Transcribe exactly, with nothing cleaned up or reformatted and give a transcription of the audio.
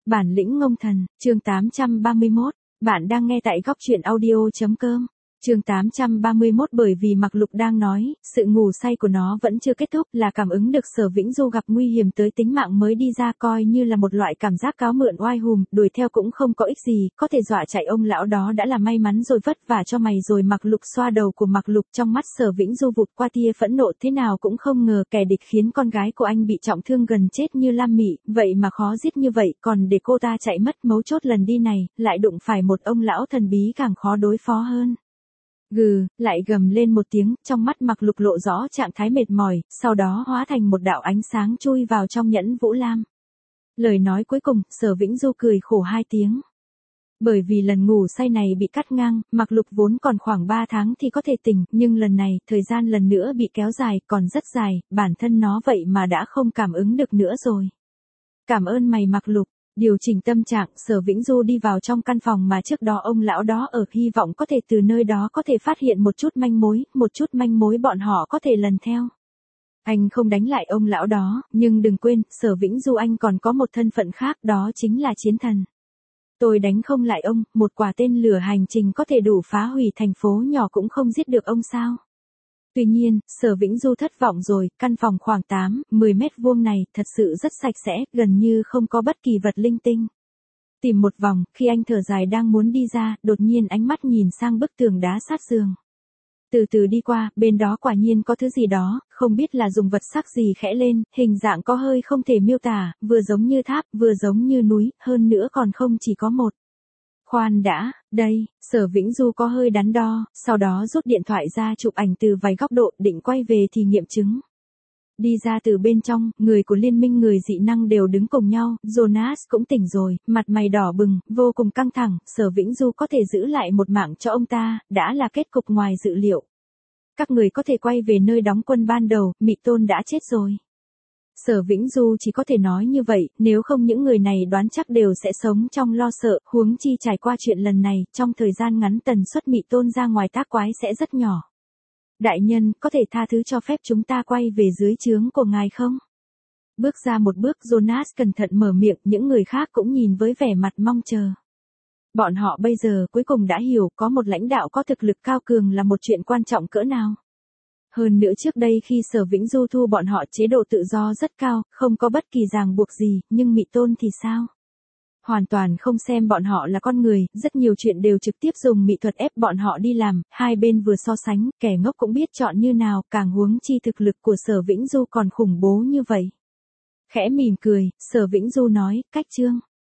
Bản lĩnh ngông thần, chương tám trăm ba mươi mốt, bạn đang nghe tại góc truyện audio.com. Chương tám trăm ba mươi mốt bởi vì Mạc Lục đang nói, sự ngủ say của nó vẫn chưa kết thúc là cảm ứng được Sở Vĩnh Du gặp nguy hiểm tới tính mạng mới đi ra coi như là một loại cảm giác cáo mượn oai hùm, đuổi theo cũng không có ích gì, có thể dọa chạy ông lão đó đã là may mắn rồi, vất vả cho mày rồi. Mạc Lục xoa đầu của Mạc Lục, trong mắt Sở Vĩnh Du vụt qua tia phẫn nộ, thế nào cũng không ngờ kẻ địch khiến con gái của anh bị trọng thương gần chết như Lam Mị, vậy mà khó giết như vậy, còn để cô ta chạy mất, mấu chốt lần đi này, lại đụng phải một ông lão thần bí càng khó đối phó hơn. Gừ, lại gầm lên một tiếng, trong mắt Mạc Lục lộ rõ trạng thái mệt mỏi, sau đó hóa thành một đạo ánh sáng chui vào trong nhẫn Vũ Lam. Lời nói cuối cùng, Sở Vĩnh Du cười khổ hai tiếng. Bởi vì lần ngủ say này bị cắt ngang, Mạc Lục vốn còn khoảng ba tháng thì có thể tỉnh, nhưng lần này, thời gian lần nữa bị kéo dài, còn rất dài, bản thân nó vậy mà đã không cảm ứng được nữa rồi. Cảm ơn mày Mạc Lục. Điều chỉnh tâm trạng, Sở Vĩnh Du đi vào trong căn phòng mà trước đó ông lão đó ở, hy vọng có thể từ nơi đó có thể phát hiện một chút manh mối, một chút manh mối bọn họ có thể lần theo. Anh không đánh lại ông lão đó, nhưng đừng quên, Sở Vĩnh Du anh còn có một thân phận khác, đó chính là chiến thần. Tôi đánh không lại ông, một quả tên lửa hành trình có thể đủ phá hủy thành phố nhỏ cũng không giết được ông sao? Tuy nhiên, Sở Vĩnh Du thất vọng rồi, căn phòng khoảng tám, mười mét vuông này thật sự rất sạch sẽ, gần như không có bất kỳ vật linh tinh. Tìm một vòng, khi anh thở dài đang muốn đi ra, đột nhiên ánh mắt nhìn sang bức tường đá sát giường. Từ từ đi qua, bên đó quả nhiên có thứ gì đó, không biết là dùng vật sắc gì khẽ lên, hình dạng có hơi không thể miêu tả, vừa giống như tháp, vừa giống như núi, hơn nữa còn không chỉ có một. Khoan đã, đây, Sở Vĩnh Du có hơi đắn đo, sau đó rút điện thoại ra chụp ảnh từ vài góc độ, định quay về thì nghiệm chứng. Đi ra từ bên trong, người của liên minh người dị năng đều đứng cùng nhau, Jonas cũng tỉnh rồi, mặt mày đỏ bừng, vô cùng căng thẳng, Sở Vĩnh Du có thể giữ lại một mạng cho ông ta, đã là kết cục ngoài dự liệu. Các người có thể quay về nơi đóng quân ban đầu, Mị Tôn đã chết rồi. Sở Vĩnh Du chỉ có thể nói như vậy, nếu không những người này đoán chắc đều sẽ sống trong lo sợ, huống chi trải qua chuyện lần này, trong thời gian ngắn tần suất Mị Tôn ra ngoài tác quái sẽ rất nhỏ. Đại nhân, có thể tha thứ cho phép chúng ta quay về dưới trướng của ngài không? Bước ra một bước, Jonas cẩn thận mở miệng, những người khác cũng nhìn với vẻ mặt mong chờ. Bọn họ bây giờ cuối cùng đã hiểu có một lãnh đạo có thực lực cao cường là một chuyện quan trọng cỡ nào. Hơn nữa trước đây khi Sở Vĩnh Du thu bọn họ chế độ tự do rất cao, không có bất kỳ ràng buộc gì, nhưng Mị Tôn thì sao? Hoàn toàn không xem bọn họ là con người, rất nhiều chuyện đều trực tiếp dùng mỹ thuật ép bọn họ đi làm, hai bên vừa so sánh, kẻ ngốc cũng biết chọn như nào, càng huống chi thực lực của Sở Vĩnh Du còn khủng bố như vậy. Khẽ mỉm cười, Sở Vĩnh Du nói, cách chương.